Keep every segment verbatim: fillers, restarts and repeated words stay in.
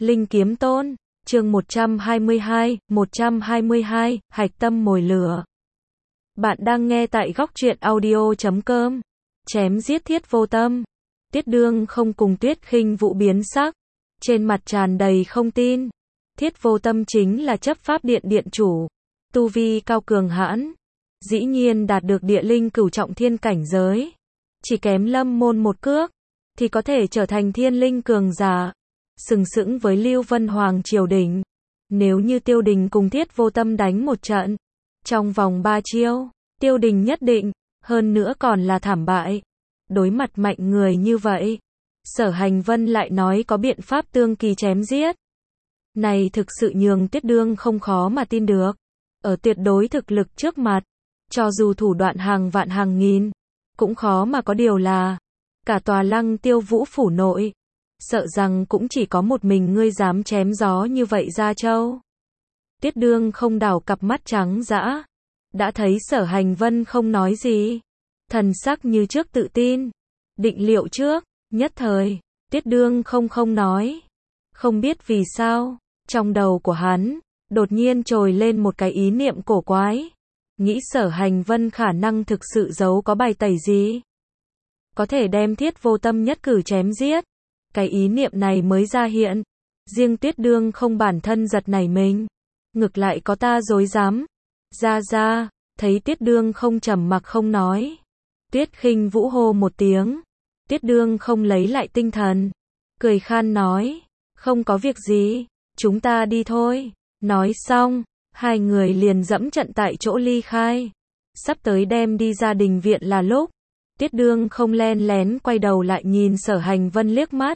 Linh Kiếm Tôn, chương một trăm hai mươi hai, một trăm hai mươi hai, Hạch Tâm Mồi Lửa. Bạn đang nghe tại góc truyện audio chấm com. Chém giết Thiết Vô Tâm. Tiết Đương không cùng Tuyết Khinh Vũ biến sắc, trên mặt tràn đầy không tin. Thiết Vô Tâm chính là chấp pháp điện điện chủ, tu vi cao cường hãn, dĩ nhiên đạt được địa linh cửu trọng thiên cảnh giới, chỉ kém Lâm Môn một cước thì có thể trở thành thiên linh cường giả, sừng sững với Lưu Vân Hoàng triều đình. Nếu như Tiêu Đình cùng Thiết Vô Tâm đánh một trận, trong vòng ba chiêu, Tiêu Đình nhất định, hơn nữa còn là thảm bại. Đối mặt mạnh người như vậy, Sở Hành Vân lại nói có biện pháp tương kỳ chém giết. Này thực sự nhường Tiết Đương không khó mà tin được. Ở tuyệt đối thực lực trước mặt, cho dù thủ đoạn hàng vạn hàng nghìn, cũng khó mà có điều là, cả tòa Lăng Tiêu Vũ phủ nội, sợ rằng cũng chỉ có một mình ngươi dám chém gió như vậy ra châu. Tiết Đương không đảo cặp mắt trắng dã, đã thấy Sở Hành Vân không nói gì, thần sắc như trước tự tin, định liệu trước, nhất thời, Tiết Đương không không nói. Không biết vì sao, trong đầu của hắn, đột nhiên trồi lên một cái ý niệm cổ quái, nghĩ Sở Hành Vân khả năng thực sự giấu có bài tẩy gì, có thể đem Thiết Vô Tâm nhất cử chém giết. Cái ý niệm này mới ra hiện, riêng Tiết Đương không bản thân giật nảy mình, ngược lại có ta dối dám. Ra ra, thấy Tiết Đương không trầm mặc không nói, Tuyết Khinh Vũ hô một tiếng. Tiết Đương không lấy lại tinh thần, cười khan nói, không có việc gì, chúng ta đi thôi. Nói xong, hai người liền dẫm trận tại chỗ ly khai. Sắp tới đem đi ra đình viện là lúc, Tiết Đương không len lén quay đầu lại nhìn Sở Hành Vân liếc mắt.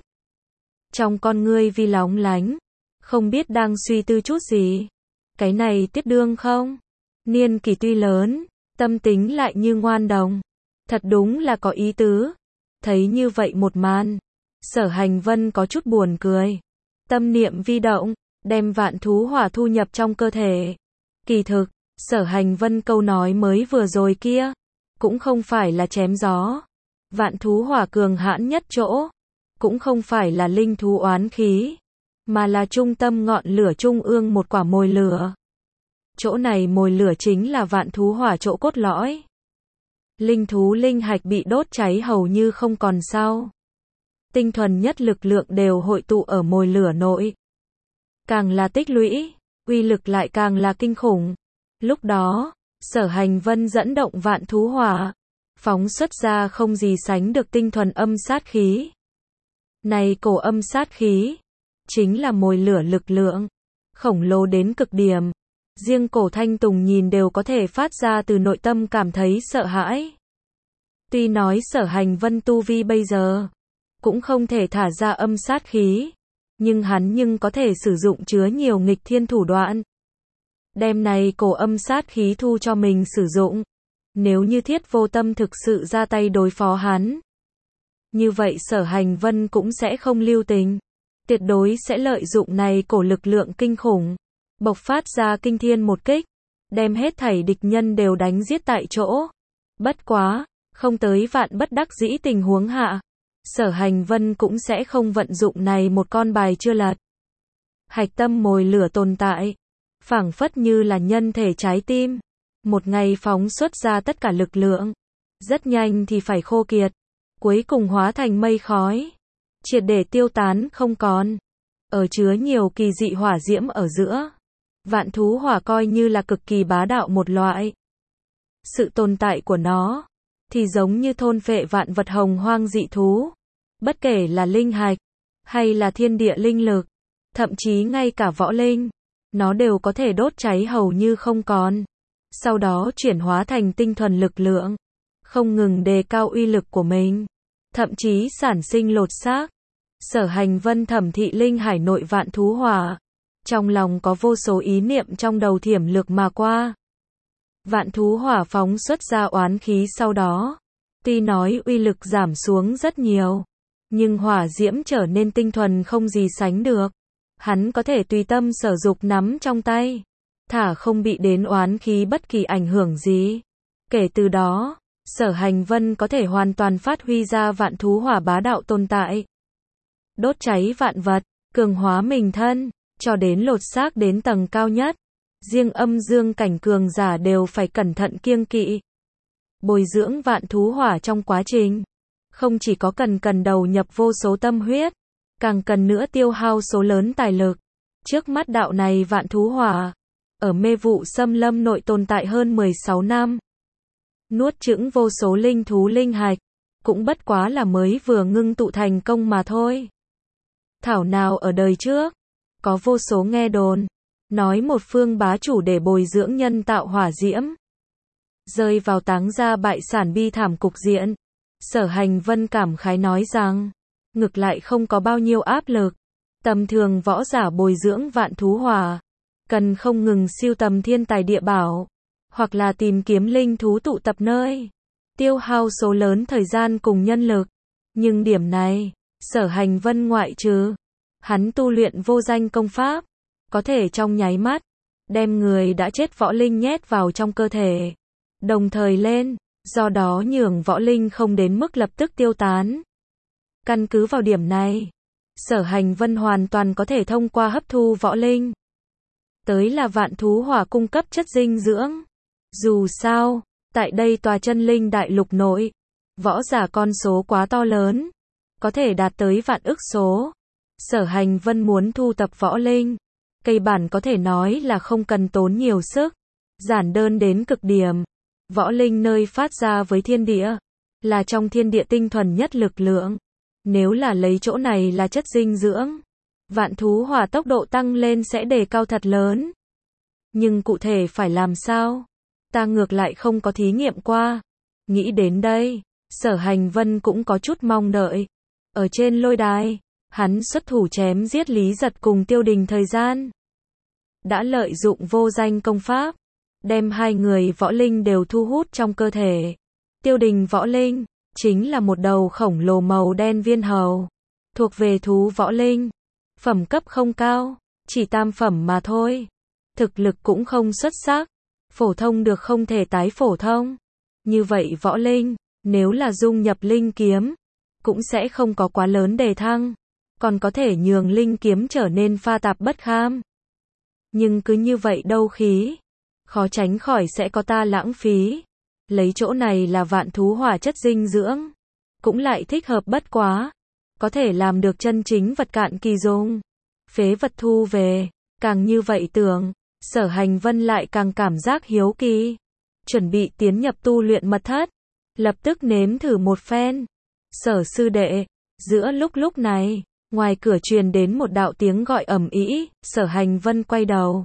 Trong con ngươi vi lóng lánh, không biết đang suy tư chút gì. Cái này Tiết Đương không, niên kỷ tuy lớn, tâm tính lại như ngoan đồng, thật đúng là có ý tứ. Thấy như vậy một màn, Sở Hành Vân có chút buồn cười. Tâm niệm vi động, đem vạn thú hỏa thu nhập trong cơ thể. Kỳ thực, Sở Hành Vân câu nói mới vừa rồi kia, cũng không phải là chém gió. Vạn thú hỏa cường hãn nhất chỗ, cũng không phải là linh thú oán khí, mà là trung tâm ngọn lửa trung ương một quả mồi lửa. Chỗ này mồi lửa chính là vạn thú hỏa chỗ cốt lõi. Linh thú linh hạch bị đốt cháy hầu như không còn sau. Tinh thuần nhất lực lượng đều hội tụ ở mồi lửa nội. Càng là tích lũy, uy lực lại càng là kinh khủng. Lúc đó, Sở Hành Vân dẫn động vạn thú hỏa, phóng xuất ra không gì sánh được tinh thuần âm sát khí. Này cổ âm sát khí, chính là mồi lửa lực lượng, khổng lồ đến cực điểm. Riêng Cổ Thanh Tùng nhìn đều có thể phát ra từ nội tâm cảm thấy sợ hãi. Tuy nói Sở Hành Vân tu vi bây giờ, cũng không thể thả ra âm sát khí, nhưng hắn nhưng có thể sử dụng chứa nhiều nghịch thiên thủ đoạn. Đem này cổ âm sát khí thu cho mình sử dụng. Nếu như Thiết Vô Tâm thực sự ra tay đối phó hắn, như vậy Sở Hành Vân cũng sẽ không lưu tình, tuyệt đối sẽ lợi dụng này cổ lực lượng kinh khủng, bộc phát ra kinh thiên một kích, đem hết thảy địch nhân đều đánh giết tại chỗ. Bất quá, không tới vạn bất đắc dĩ tình huống hạ, Sở Hành Vân cũng sẽ không vận dụng này một con bài chưa lật. Hạch tâm mồi lửa tồn tại, phảng phất như là nhân thể trái tim, một ngày phóng xuất ra tất cả lực lượng, rất nhanh thì phải khô kiệt, cuối cùng hóa thành mây khói, triệt để tiêu tán không còn. Ở chứa nhiều kỳ dị hỏa diễm ở giữa, vạn thú hỏa coi như là cực kỳ bá đạo một loại. Sự tồn tại của nó, thì giống như thôn phệ vạn vật hồng hoang dị thú. Bất kể là linh hạch, hay là thiên địa linh lực, thậm chí ngay cả võ linh, nó đều có thể đốt cháy hầu như không còn. Sau đó chuyển hóa thành tinh thuần lực lượng, không ngừng đề cao uy lực của mình, thậm chí sản sinh lột xác. Sở Hành Vân thẩm thị linh hải nội vạn thú hỏa, trong lòng có vô số ý niệm trong đầu thiểm lược mà qua. Vạn thú hỏa phóng xuất ra oán khí sau đó, tuy nói uy lực giảm xuống rất nhiều, nhưng hỏa diễm trở nên tinh thuần không gì sánh được. Hắn có thể tùy tâm sở dục nắm trong tay, thả không bị đến oán khí bất kỳ ảnh hưởng gì. Kể từ đó, Sở Hành Vân có thể hoàn toàn phát huy ra vạn thú hỏa bá đạo tồn tại. Đốt cháy vạn vật, cường hóa mình thân, cho đến lột xác đến tầng cao nhất. Riêng âm dương cảnh cường giả đều phải cẩn thận kiêng kỵ. Bồi dưỡng vạn thú hỏa trong quá trình, không chỉ có cần cần đầu nhập vô số tâm huyết, càng cần nữa tiêu hao số lớn tài lực. Trước mắt đạo này vạn thú hỏa, ở mê vụ xâm lâm nội tồn tại hơn mười sáu năm. Nuốt chửng vô số linh thú linh hạch, cũng bất quá là mới vừa ngưng tụ thành công mà thôi. Thảo nào ở đời trước, có vô số nghe đồn, nói một phương bá chủ để bồi dưỡng nhân tạo hỏa diễm, rơi vào táng ra bại sản bi thảm cục diện. Sở Hành Vân cảm khái nói rằng, ngược lại không có bao nhiêu áp lực. Tầm thường võ giả bồi dưỡng vạn thú hỏa, cần không ngừng siêu tầm thiên tài địa bảo, hoặc là tìm kiếm linh thú tụ tập nơi, tiêu hao số lớn thời gian cùng nhân lực. Nhưng điểm này, Sở Hành Vân ngoại trừ, hắn tu luyện vô danh công pháp, có thể trong nháy mắt, đem người đã chết võ linh nhét vào trong cơ thể, đồng thời lên, do đó nhường võ linh không đến mức lập tức tiêu tán. Căn cứ vào điểm này, Sở Hành Vân hoàn toàn có thể thông qua hấp thu võ linh, tới là vạn thú hỏa cung cấp chất dinh dưỡng. Dù sao, tại đây tòa chân linh đại lục nội, võ giả con số quá to lớn, có thể đạt tới vạn ức số. Sở Hành Vân muốn thu tập võ linh, cây bản có thể nói là không cần tốn nhiều sức, giản đơn đến cực điểm. Võ linh nơi phát ra với thiên địa, là trong thiên địa tinh thuần nhất lực lượng. Nếu là lấy chỗ này là chất dinh dưỡng, vạn thú hỏa tốc độ tăng lên sẽ đề cao thật lớn. Nhưng cụ thể phải làm sao? Ta ngược lại không có thí nghiệm qua. Nghĩ đến đây, Sở Hành Vân cũng có chút mong đợi. Ở trên lôi đài, hắn xuất thủ chém giết Lý Giật cùng Tiêu Đình thời gian. Đã lợi dụng vô danh công pháp, đem hai người võ linh đều thu hút trong cơ thể. Tiêu Đình võ linh, chính là một đầu khổng lồ màu đen viên hầu, thuộc về thú võ linh. Phẩm cấp không cao, chỉ tam phẩm mà thôi. Thực lực cũng không xuất sắc, phổ thông được không thể tái phổ thông. Như vậy võ linh, nếu là dung nhập linh kiếm, cũng sẽ không có quá lớn đề thăng, còn có thể nhường linh kiếm trở nên pha tạp bất kham. Nhưng cứ như vậy đâu khí, khó tránh khỏi sẽ có ta lãng phí. Lấy chỗ này là vạn thú hỏa chất dinh dưỡng, cũng lại thích hợp bất quá, có thể làm được chân chính vật cạn kỳ dùng, phế vật thu về. Càng như vậy tưởng, Sở Hành Vân lại càng cảm giác hiếu kỳ, chuẩn bị tiến nhập tu luyện mật thất, lập tức nếm thử một phen. Sở sư đệ, giữa lúc lúc này, ngoài cửa truyền đến một đạo tiếng gọi ầm ĩ. Sở Hành Vân quay đầu,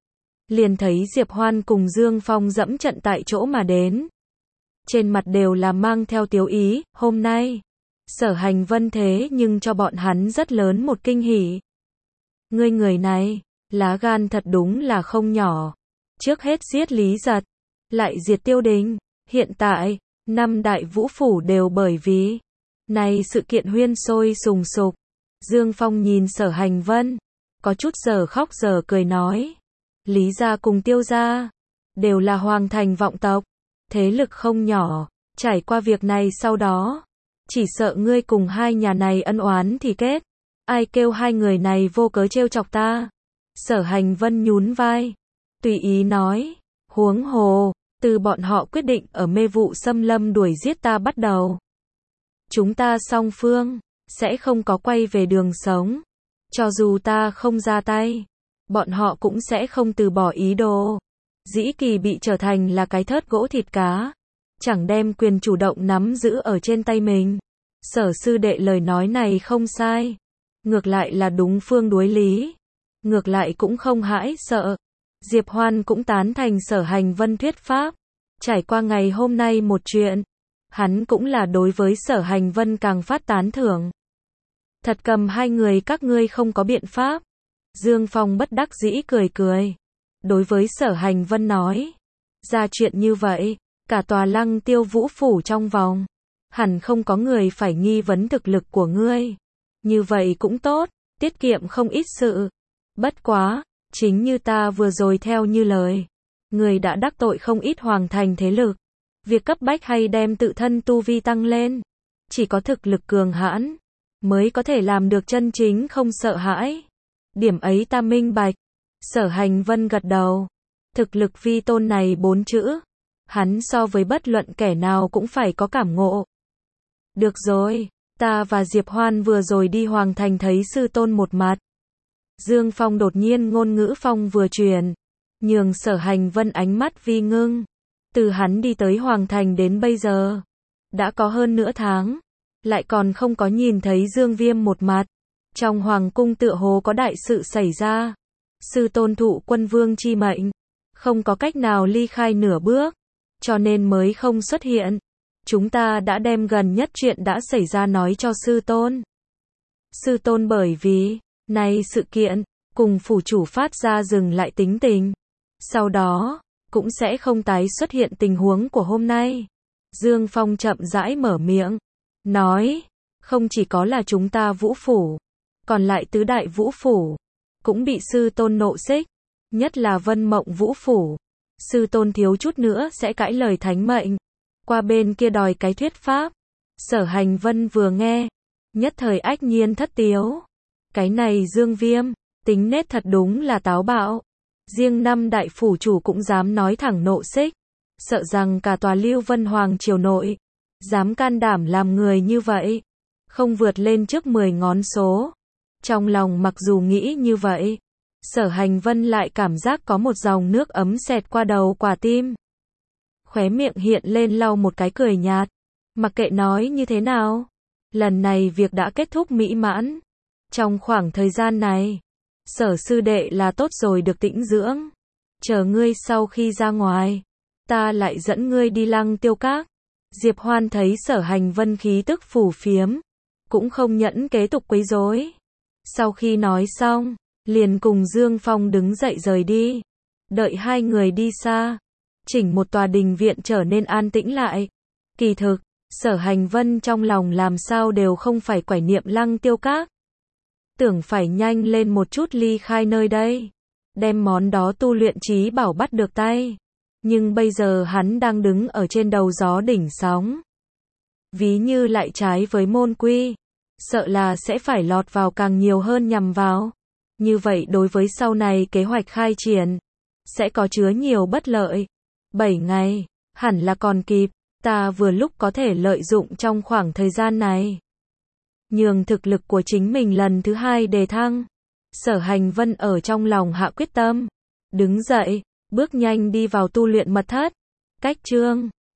liền thấy Diệp Hoan cùng Dương Phong dẫm trận tại chỗ mà đến. Trên mặt đều là mang theo tiếu ý. Hôm nay, Sở Hành Vân thế nhưng cho bọn hắn rất lớn một kinh hỉ. Ngươi người này, lá gan thật đúng là không nhỏ. Trước hết giết Lý Giật, lại diệt Tiêu Đình. Hiện tại, năm đại vũ phủ đều bởi vì này sự kiện huyên sôi sùng sục. Dương Phong nhìn Sở Hành Vân, có chút giờ khóc giờ cười nói. Lý gia cùng Tiêu gia, đều là hoàng thành vọng tộc, thế lực không nhỏ. Trải qua việc này sau đó, chỉ sợ ngươi cùng hai nhà này ân oán thì kết. Ai kêu hai người này vô cớ trêu chọc ta? Sở Hành Vân nhún vai, tùy ý nói. Huống hồ, từ bọn họ quyết định ở mê vụ xâm lâm đuổi giết ta bắt đầu, chúng ta song phương sẽ không có quay về đường sống. Cho dù ta không ra tay, bọn họ cũng sẽ không từ bỏ ý đồ. Dĩ Kỳ bị trở thành là cái thớt gỗ thịt cá, chẳng đem quyền chủ động nắm giữ ở trên tay mình. Sở sư đệ lời nói này không sai, ngược lại là đúng phương đối lý, ngược lại cũng không hãi sợ. Diệp Hoan cũng tán thành Sở Hành Vân thuyết pháp. Trải qua ngày hôm nay một chuyện, hắn cũng là đối với Sở Hành Vân càng phát tán thưởng. Thật cầm hai người các ngươi không có biện pháp. Dương Phong bất đắc dĩ cười cười, đối với Sở Hành Vân nói. Ra chuyện như vậy, cả tòa Lăng Tiêu Vũ phủ trong vòng, hẳn không có người phải nghi vấn thực lực của ngươi. Như vậy cũng tốt, tiết kiệm không ít sự. Bất quá, chính như ta vừa rồi theo như lời, người đã đắc tội không ít hoàng thành thế lực. Việc cấp bách hay đem tự thân tu vi tăng lên, chỉ có thực lực cường hãn, mới có thể làm được chân chính không sợ hãi. Điểm ấy ta minh bạch. Sở Hành Vân gật đầu. Thực lực vi tôn này bốn chữ, hắn so với bất luận kẻ nào cũng phải có cảm ngộ. Được rồi, ta và Diệp Hoan vừa rồi đi Hoàng Thành thấy sư tôn một mặt. Dương Phong đột nhiên ngôn ngữ phong vừa truyền, nhường Sở Hành Vân ánh mắt vi ngưng. Từ hắn đi tới Hoàng Thành đến bây giờ, đã có hơn nửa tháng, lại còn không có nhìn thấy Dương Viêm một mặt. Trong Hoàng cung tựa hồ có đại sự xảy ra. Sư tôn thụ quân vương chi mệnh, không có cách nào ly khai nửa bước, cho nên mới không xuất hiện. Chúng ta đã đem gần nhất chuyện đã xảy ra nói cho sư tôn. Sư tôn bởi vì này sự kiện, cùng phủ chủ phát ra dừng lại tính tình. Sau đó, cũng sẽ không tái xuất hiện tình huống của hôm nay. Dương Phong chậm rãi mở miệng, nói, không chỉ có là chúng ta Vũ Phủ, còn lại tứ đại Vũ Phủ, cũng bị sư tôn nộ xích, nhất là Vân Mộng Vũ Phủ. Sư tôn thiếu chút nữa sẽ cãi lời thánh mệnh, qua bên kia đòi cái thuyết pháp. Sở Hành Vân vừa nghe, nhất thời ách nhiên thất tiếu. Cái này Dương Viêm, tính nết thật đúng là táo bạo. Riêng năm đại phủ chủ cũng dám nói thẳng nộ xích, sợ rằng cả tòa Lưu Vân Hoàng triều nội, dám can đảm làm người như vậy, không vượt lên trước mười ngón số. Trong lòng mặc dù nghĩ như vậy, Sở Hành Vân lại cảm giác có một dòng nước ấm xẹt qua đầu quả tim. Khóe miệng hiện lên lau một cái cười nhạt. Mặc kệ nói như thế nào, lần này việc đã kết thúc mỹ mãn. Trong khoảng thời gian này, Sở sư đệ là tốt rồi được tĩnh dưỡng. Chờ ngươi sau khi ra ngoài, ta lại dẫn ngươi đi Lăng Tiêu Các. Diệp Hoan thấy Sở Hành Vân khí tức phù phiếm, cũng không nhẫn kế tục quấy rối. Sau khi nói xong, liền cùng Dương Phong đứng dậy rời đi. Đợi hai người đi xa, chỉnh một tòa đình viện trở nên an tĩnh lại. Kỳ thực, Sở Hành Vân trong lòng làm sao đều không phải quải niệm Lăng Tiêu Các. Tưởng phải nhanh lên một chút ly khai nơi đây, đem món đó tu luyện trí bảo bắt được tay. Nhưng bây giờ hắn đang đứng ở trên đầu gió đỉnh sóng. Ví như lại trái với môn quy, sợ là sẽ phải lọt vào càng nhiều hơn nhằm vào. Như vậy đối với sau này kế hoạch khai triển, sẽ có chứa nhiều bất lợi. Bảy ngày, hẳn là còn kịp, ta vừa lúc có thể lợi dụng trong khoảng thời gian này. Nhường thực lực của chính mình lần thứ hai đề thăng. Sở Hành Vân ở trong lòng hạ quyết tâm. Đứng dậy, bước nhanh đi vào tu luyện mật thất. Cách chương